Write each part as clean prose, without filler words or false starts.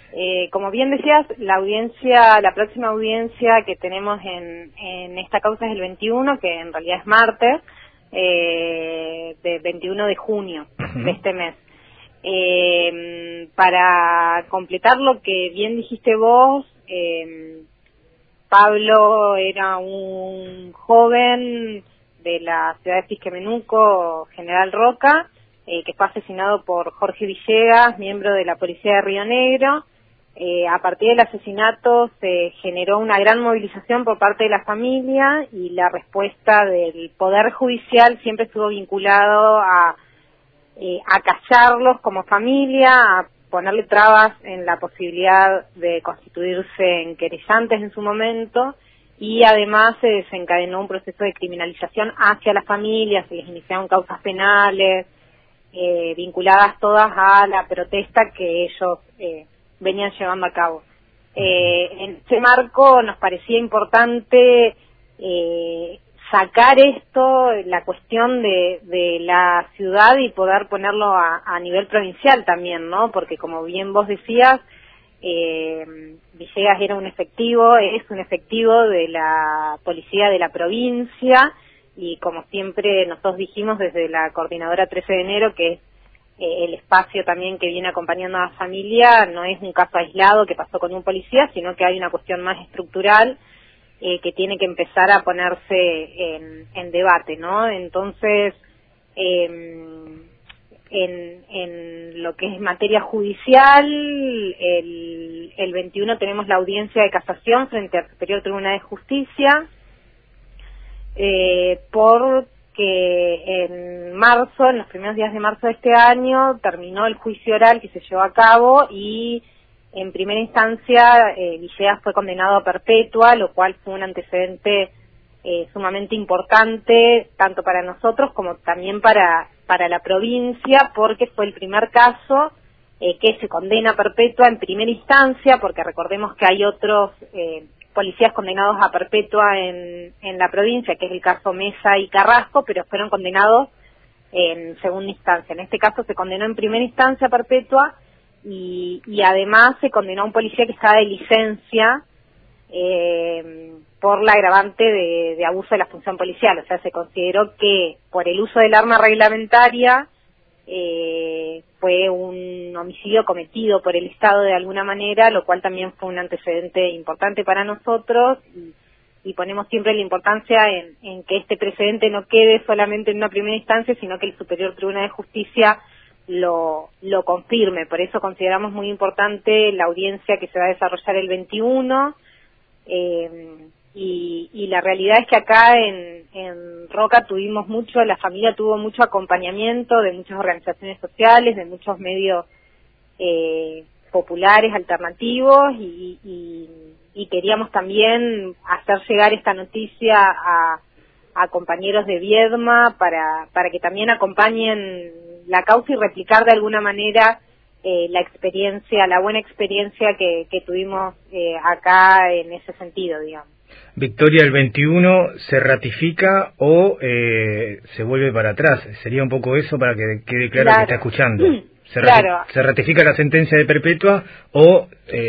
Como bien decías, la próxima audiencia que tenemos en esta causa es el 21, que en realidad es martes, de 21 de junio de este mes. Para completar lo que bien dijiste vos, Pablo era un joven de la ciudad de Pisquemenuco, General Roca, que fue asesinado por Jorge Villegas, miembro de la policía de Río Negro. A partir del asesinato se generó una gran movilización por parte de la familia y la respuesta del Poder Judicial siempre estuvo vinculado a callarlos como familia, a ponerle trabas en la posibilidad de constituirse en querellantes en su momento, y además se desencadenó un proceso de criminalización hacia las familias, se les iniciaron causas penales, vinculadas todas a la protesta que ellos venían llevando a cabo. En este marco nos parecía importante sacar esto, la cuestión de la ciudad, y poder ponerlo a nivel provincial también, ¿no? Porque como bien vos decías, Villegas era es un efectivo de la policía de la provincia, y como siempre nosotros dijimos desde la coordinadora 13 de enero, que es el espacio también que viene acompañando a la familia, no es un caso aislado que pasó con un policía, sino que hay una cuestión más estructural que tiene que empezar a ponerse en debate, ¿no? Entonces, en lo que es materia judicial, el 21 tenemos la audiencia de casación frente al Superior Tribunal de Justicia, porque en marzo, en los primeros días de marzo de este año, terminó el juicio oral que se llevó a cabo, y en primera instancia Villegas fue condenado a perpetua, lo cual fue un antecedente sumamente importante, tanto para nosotros como también para la provincia, porque fue el primer caso que se condena a perpetua en primera instancia, porque recordemos que hay otros policías condenados a perpetua en la provincia, que es el caso Mesa y Carrasco, pero fueron condenados en segunda instancia. En este caso se condenó en primera instancia a perpetua, y además se condenó a un policía que estaba de licencia por la agravante de abuso de la función policial. O sea, se consideró que por el uso del arma reglamentaria fue un homicidio cometido por el Estado de alguna manera, lo cual también fue un antecedente importante para nosotros, y ponemos siempre la importancia en que este precedente no quede solamente en una primera instancia, sino que el Superior Tribunal de Justicia lo confirme. Por eso consideramos muy importante la audiencia que se va a desarrollar el 21, y la realidad es que acá en Roca la familia tuvo mucho acompañamiento de muchas organizaciones sociales, de muchos medios populares, alternativos, y queríamos también hacer llegar esta noticia a compañeros de Viedma para que también acompañen la causa y replicar de alguna manera la buena experiencia que tuvimos acá en ese sentido, digamos. Victoria, ¿el 21 se ratifica o se vuelve para atrás? Sería un poco eso para que quede claro que está escuchando. Claro. ¿Se ratifica la sentencia de perpetua o,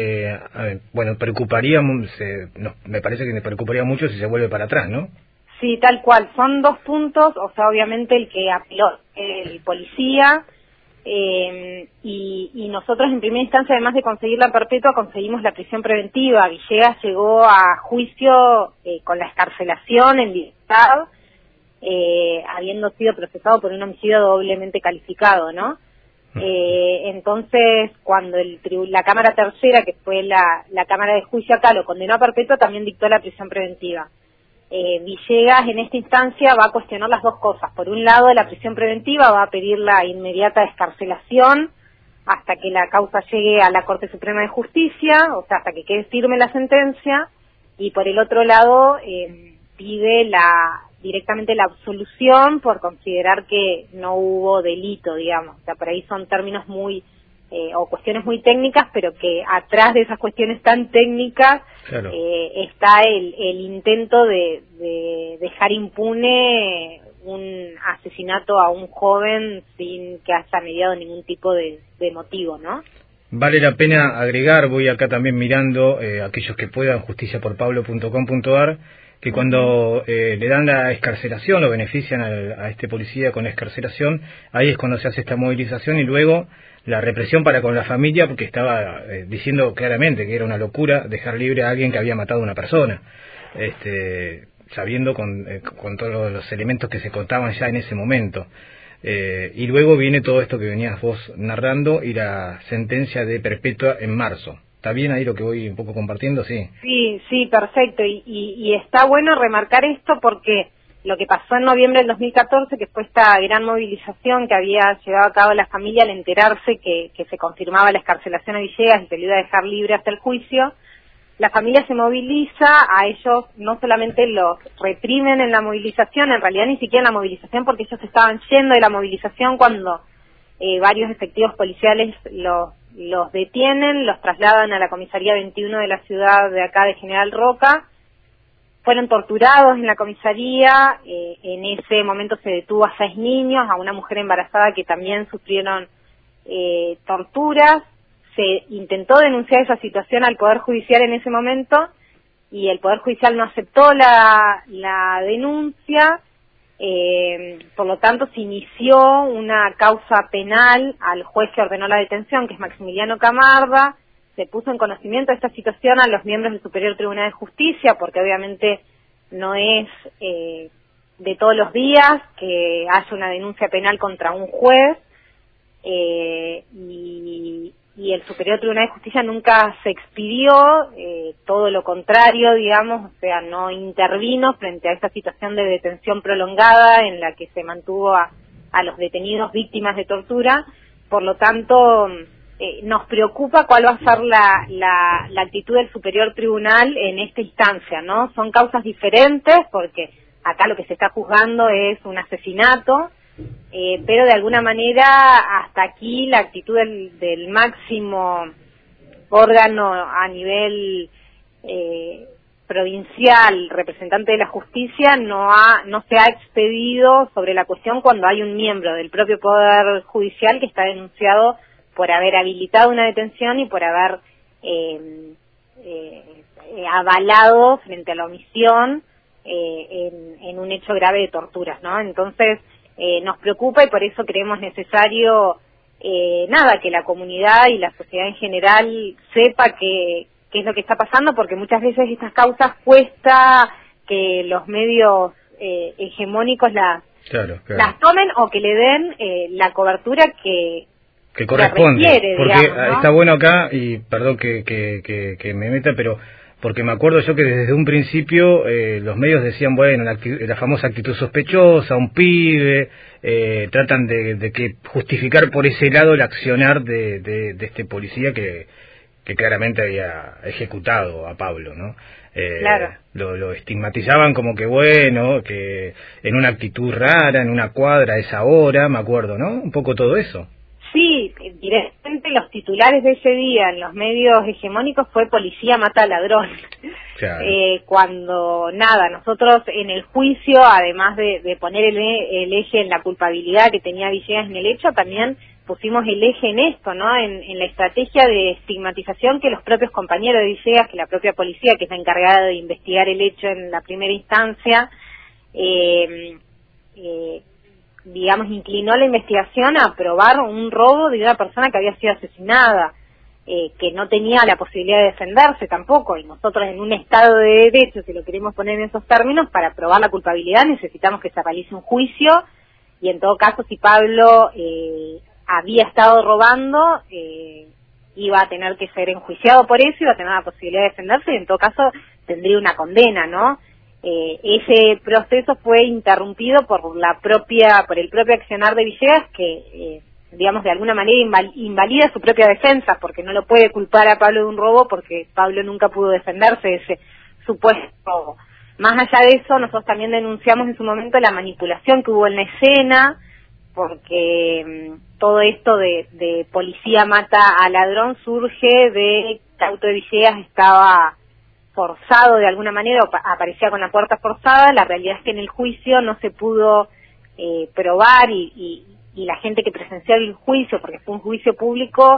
me parece que me preocuparía mucho si se vuelve para atrás, ¿no? Sí, tal cual. Son dos puntos, o sea, obviamente el que apeló el policía, y nosotros en primera instancia, además de conseguir la perpetua, conseguimos la prisión preventiva. Villegas llegó a juicio con la excarcelación en libertad, habiendo sido procesado por un homicidio doblemente calificado, ¿no? Entonces, cuando la Cámara Tercera, que fue la Cámara de Juicio acá, lo condenó a perpetua, también dictó la prisión preventiva. Villegas en esta instancia va a cuestionar las dos cosas. Por un lado, la prisión preventiva, va a pedir la inmediata excarcelación hasta que la causa llegue a la Corte Suprema de Justicia, o sea, hasta que quede firme la sentencia, y por el otro lado pide directamente la absolución por considerar que no hubo delito, digamos. O sea, por ahí son términos o cuestiones muy técnicas, pero que atrás de esas cuestiones tan técnicas claro, está el intento de dejar impune un asesinato a un joven sin que haya mediado ningún tipo de motivo, ¿no? Vale la pena agregar, voy acá también mirando, aquellos que puedan, justiciaporpablo.com.ar, que cuando le dan la excarcelación o benefician a este policía con la excarcelación, ahí es cuando se hace esta movilización y luego la represión para con la familia, porque estaba diciendo claramente que era una locura dejar libre a alguien que había matado a una persona, sabiendo con todos los elementos que se contaban ya en ese momento. Y luego viene todo esto que venías vos narrando y la sentencia de perpetua en marzo. ¿Está bien ahí lo que voy un poco compartiendo? Sí. Sí, perfecto. Y está bueno remarcar esto porque lo que pasó en noviembre del 2014, que fue esta gran movilización que había llevado a cabo la familia al enterarse que se confirmaba la excarcelación a Villegas y que lo iba a dejar libre hasta el juicio, la familia se moviliza, a ellos no solamente los reprimen en la movilización, en realidad ni siquiera en la movilización, porque ellos estaban yendo de la movilización cuando varios efectivos policiales los detienen, los trasladan a la comisaría 21 de la ciudad de acá de General Roca, fueron torturados en la comisaría, en ese momento se detuvo a 6 niños, a una mujer embarazada que también sufrieron torturas. Se intentó denunciar esa situación al Poder Judicial en ese momento y el Poder Judicial no aceptó la denuncia, por lo tanto se inició una causa penal al juez que ordenó la detención, que es Maximiliano Camarda. Se puso en conocimiento de esta situación a los miembros del Superior Tribunal de Justicia, porque obviamente no es de todos los días que haya una denuncia penal contra un juez, y el Superior Tribunal de Justicia nunca se expidió, todo lo contrario, digamos, o sea, no intervino frente a esta situación de detención prolongada en la que se mantuvo a los detenidos víctimas de tortura. Por lo tanto, nos preocupa cuál va a ser la actitud del Superior Tribunal en esta instancia, ¿no? Son causas diferentes porque acá lo que se está juzgando es un asesinato, pero de alguna manera hasta aquí la actitud del máximo órgano a nivel provincial, representante de la justicia, no se ha expedido sobre la cuestión cuando hay un miembro del propio Poder Judicial que está denunciado por haber habilitado una detención y por haber avalado frente a la omisión en un hecho grave de torturas, ¿no? Entonces, nos preocupa y por eso creemos necesario, que la comunidad y la sociedad en general sepa qué es lo que está pasando, porque muchas veces estas causas cuesta que los medios hegemónicos las tomen o que le den la cobertura que corresponde, requiere, porque digamos, ¿no? Está bueno acá, y perdón que me meta, pero porque me acuerdo yo que desde un principio los medios decían, bueno, la famosa actitud sospechosa, un pibe, tratan de que justificar por ese lado el accionar de este policía que claramente había ejecutado a Pablo, ¿no? Claro. Lo estigmatizaban como que bueno, que en una actitud rara, en una cuadra a esa hora, me acuerdo, ¿no? Un poco todo eso. Sí, directamente los titulares de ese día en los medios hegemónicos fue policía mata ladrón. Claro. Cuando nosotros en el juicio, además de poner el eje en la culpabilidad que tenía Villegas en el hecho, también pusimos el eje en esto, ¿no? En la estrategia de estigmatización que los propios compañeros de Villegas, que la propia policía, que es la encargada de investigar el hecho en la primera instancia, inclinó la investigación a probar un robo de una persona que había sido asesinada, que no tenía la posibilidad de defenderse tampoco, y nosotros en un Estado de Derecho, si lo queremos poner en esos términos, para probar la culpabilidad necesitamos que se realice un juicio, y en todo caso si Pablo había estado robando, iba a tener que ser enjuiciado por eso, iba a tener la posibilidad de defenderse, y en todo caso tendría una condena, ¿no? Ese proceso fue interrumpido por el propio accionar de Villegas, que de alguna manera invalida su propia defensa, porque no lo puede culpar a Pablo de un robo, porque Pablo nunca pudo defenderse de ese supuesto robo. Más allá de eso, nosotros también denunciamos en su momento la manipulación que hubo en la escena, porque todo esto de policía mata a ladrón surge de que el auto de Villegas estaba forzado de alguna manera, o aparecía con la puerta forzada. La realidad es que en el juicio no se pudo probar, y la gente que presenció el juicio, porque fue un juicio público,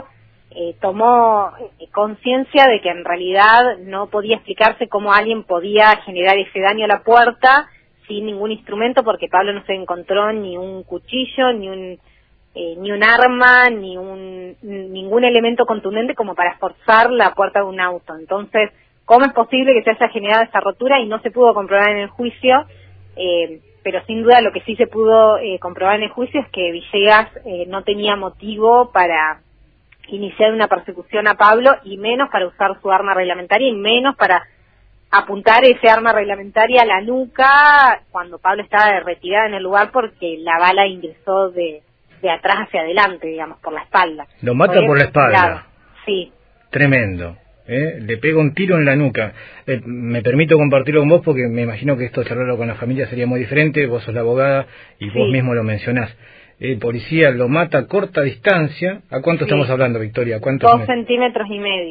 tomó conciencia de que en realidad no podía explicarse cómo alguien podía generar ese daño a la puerta sin ningún instrumento, porque Pablo no se encontró ni un cuchillo, ni un arma, ningún elemento contundente como para forzar la puerta de un auto. Entonces, ¿cómo es posible que se haya generado esa rotura? Y no se pudo comprobar en el juicio, pero sin duda lo que sí se pudo comprobar en el juicio es que Villegas no tenía motivo para iniciar una persecución a Pablo, y menos para usar su arma reglamentaria, y menos para apuntar ese arma reglamentaria a la nuca cuando Pablo estaba retirada en el lugar, porque la bala ingresó de atrás hacia adelante, digamos, por la espalda. Lo mata por la espalda. Claro, sí. Tremendo. Le pega un tiro en la nuca. Me permito compartirlo con vos porque me imagino que esto charlarlo con la familia sería muy diferente. Vos sos la abogada y vos mismo lo mencionás. El policía lo mata a corta distancia. ¿A cuánto estamos hablando, Victoria? 2,5 centímetros.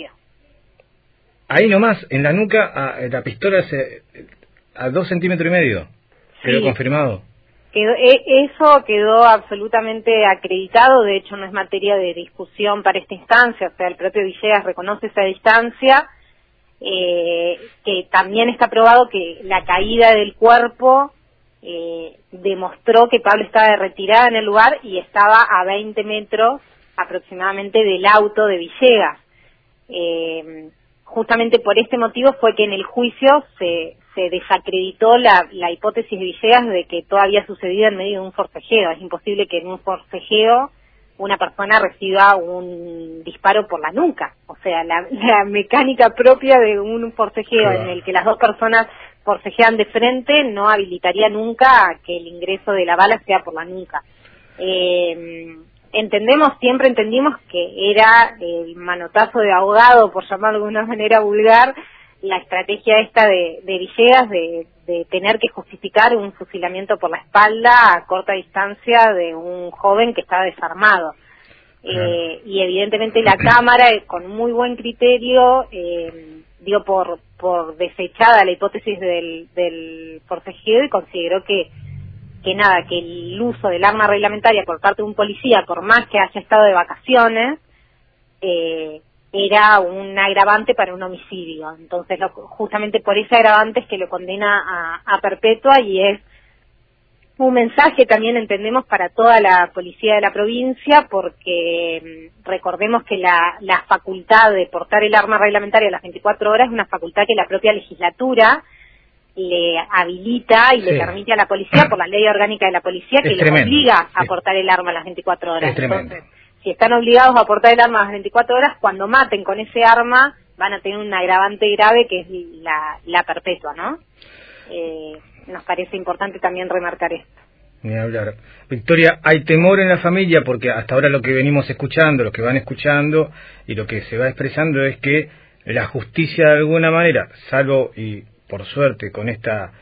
Ahí nomás, en la nuca, la pistola a 2,5 centímetros. Quedó confirmado. Eso quedó absolutamente acreditado. De hecho, no es materia de discusión para esta instancia. O sea, el propio Villegas reconoce esa distancia, que también está probado que la caída del cuerpo demostró que Pablo estaba retirada en el lugar y estaba a 20 metros aproximadamente del auto de Villegas. Justamente por este motivo fue que en el juicio se desacreditó la hipótesis de Villegas de que todo había sucedido en medio de un forcejeo. Es imposible que en un forcejeo una persona reciba un disparo por la nuca. O sea, la mecánica propia de un forcejeo en el que las dos personas forcejean de frente no habilitaría nunca que el ingreso de la bala sea por la nuca. Siempre entendimos que era el manotazo de ahogado, por llamarlo de una manera vulgar, la estrategia esta de Villegas de tener que justificar un fusilamiento por la espalda a corta distancia de un joven que estaba desarmado. Y evidentemente la Cámara, con muy buen criterio, dio por desechada la hipótesis del forcejeo y consideró que el uso del arma reglamentaria por parte de un policía, por más que haya estado de vacaciones, era un agravante para un homicidio. Entonces, justamente por ese agravante es que lo condena a perpetua, y es un mensaje también, entendemos, para toda la policía de la provincia, porque recordemos que la facultad de portar el arma reglamentaria a las 24 horas es una facultad que la propia legislatura le habilita y le permite a la policía por la ley orgánica de la policía, que les obliga a portar el arma a las 24 horas. Entonces, si están obligados a portar el arma a las 24 horas, cuando maten con ese arma van a tener un agravante grave, que es la perpetua, ¿no? Nos parece importante también remarcar esto. Ni hablar. Victoria, hay temor en la familia porque hasta ahora lo que venimos escuchando, lo que van escuchando y lo que se va expresando es que la justicia de alguna manera, salvo y por suerte con esta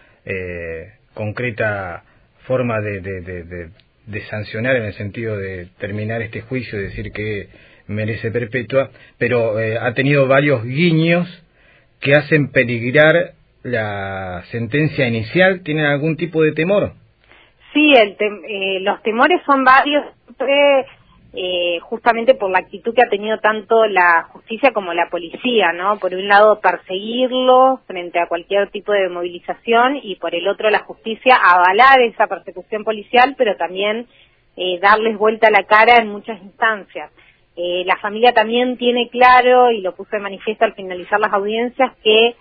concreta forma de sancionar en el sentido de terminar este juicio y decir que merece perpetua, pero ha tenido varios guiños que hacen peligrar la sentencia inicial. ¿Tienen algún tipo de temor? Sí, los temores son varios, justamente por la actitud que ha tenido tanto la justicia como la policía, ¿no? Por un lado, perseguirlo frente a cualquier tipo de movilización, y por el otro, la justicia avalar esa persecución policial, pero también darles vuelta a la cara en muchas instancias. La familia también tiene claro, y lo puso de manifiesto al finalizar las audiencias, que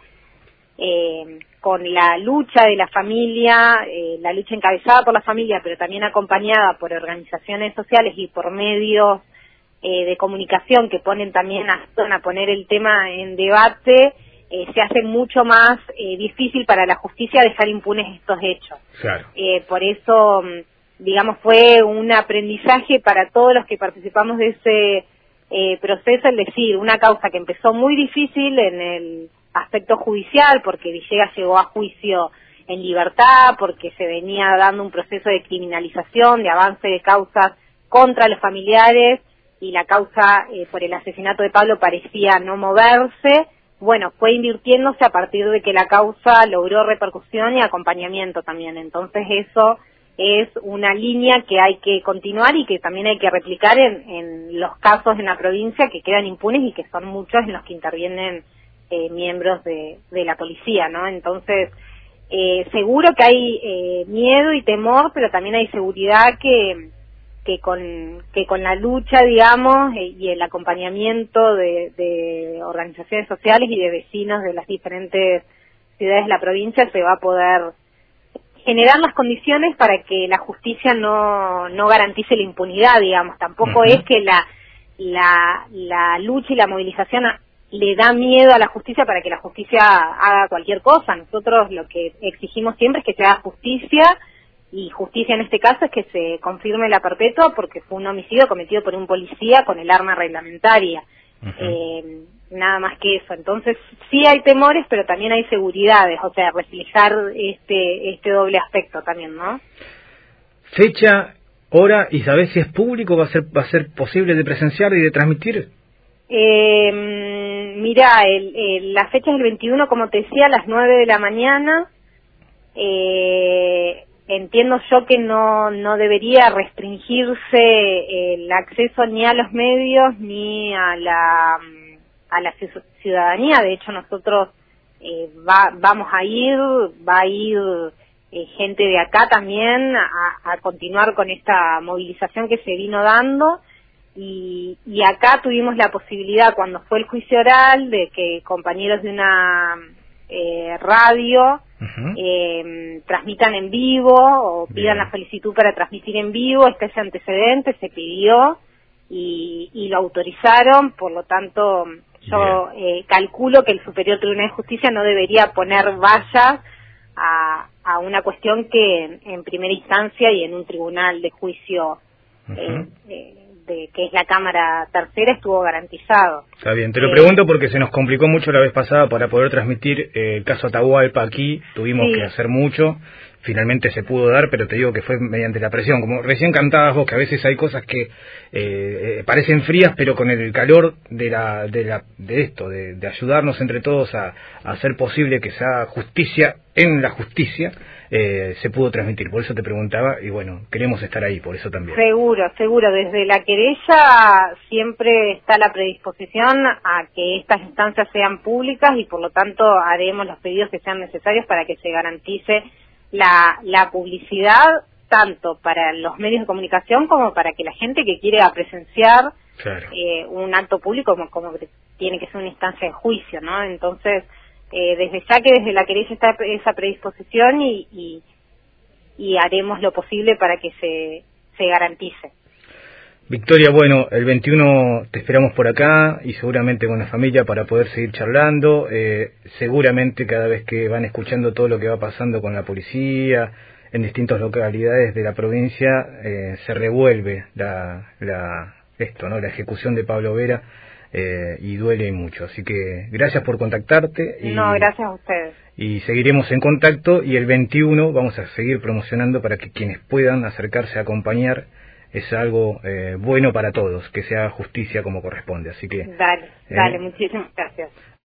con la lucha de la familia, la lucha encabezada por la familia, pero también acompañada por organizaciones sociales y por medios de comunicación que ponen también a poner el tema en debate, se hace mucho más difícil para la justicia dejar impunes estos hechos. Claro. Por eso, digamos, fue un aprendizaje para todos los que participamos de ese proceso, es decir, una causa que empezó muy difícil en el aspecto judicial, porque Villegas llegó a juicio en libertad, porque se venía dando un proceso de criminalización, de avance de causas contra los familiares, y la causa por el asesinato de Pablo parecía no moverse. Bueno, fue invirtiéndose a partir de que la causa logró repercusión y acompañamiento también. Entonces eso es una línea que hay que continuar y que también hay que replicar en los casos en la provincia que quedan impunes y que son muchos en los que intervienen miembros de la policía, ¿no? Entonces, seguro que hay miedo y temor, pero también hay seguridad que con la lucha, digamos, y el acompañamiento de organizaciones sociales y de vecinos de las diferentes ciudades de la provincia se va a poder generar las condiciones para que la justicia no garantice la impunidad, digamos. Tampoco es que la lucha y la movilización le da miedo a la justicia para que la justicia haga cualquier cosa. Nosotros lo que exigimos siempre es que se haga justicia, y justicia en este caso es que se confirme la perpetua porque fue un homicidio cometido por un policía con el arma reglamentaria. Nada más que eso. Entonces sí hay temores, pero también hay seguridades, o sea, reflejar este doble aspecto también, ¿no? Fecha, hora, y ¿sabés si es público? ¿Va a ser posible de presenciar y de transmitir? Mirá, la fecha es el 21, como te decía, a las 9 de la mañana. Entiendo yo que no debería restringirse el acceso ni a los medios ni a la ciudadanía. De hecho, nosotros vamos a ir, va a ir gente de acá también a continuar con esta movilización que se vino dando, y acá tuvimos la posibilidad, cuando fue el juicio oral, de que compañeros de una radio transmitan en vivo o pidan la solicitud para transmitir en vivo. Ese antecedente se pidió y lo autorizaron, por lo tanto yo calculo que el Superior Tribunal de Justicia no debería poner vallas a una cuestión que en primera instancia y en un tribunal de juicio que es la Cámara Tercera estuvo garantizado. Está bien, te lo pregunto porque se nos complicó mucho la vez pasada para poder transmitir el caso Atahualpa aquí, tuvimos que hacer mucho, finalmente se pudo dar, pero te digo que fue mediante la presión, como recién cantabas vos, que a veces hay cosas que parecen frías, pero con el calor de ayudarnos entre todos a hacer posible que se haga justicia en la justicia, se pudo transmitir. Por eso te preguntaba, y bueno, queremos estar ahí, por eso también. Seguro, desde la querella siempre está la predisposición a que estas instancias sean públicas, y por lo tanto haremos los pedidos que sean necesarios para que se garantice la publicidad, tanto para los medios de comunicación como para que la gente que quiere presenciar un acto público como tiene que ser una instancia de juicio, ¿no? Entonces, desde la querella está esa predisposición y haremos lo posible para que se garantice. Victoria, bueno, el 21 te esperamos por acá y seguramente con la familia para poder seguir charlando. Seguramente cada vez que van escuchando todo lo que va pasando con la policía en distintas localidades de la provincia, se revuelve la ejecución de Pablo Vera, y duele mucho. Así que gracias por contactarte. No, gracias a ustedes. Y seguiremos en contacto, y el 21 vamos a seguir promocionando para que quienes puedan acercarse a acompañar. Es algo bueno para todos, que se haga justicia como corresponde. Así que dale, muchísimas gracias.